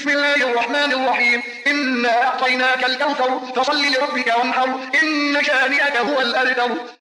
بسم الله الرحمن الرحيم إنا أعطيناك الكوثر فصل لربك وانحر إن شانئك هو الأبتر.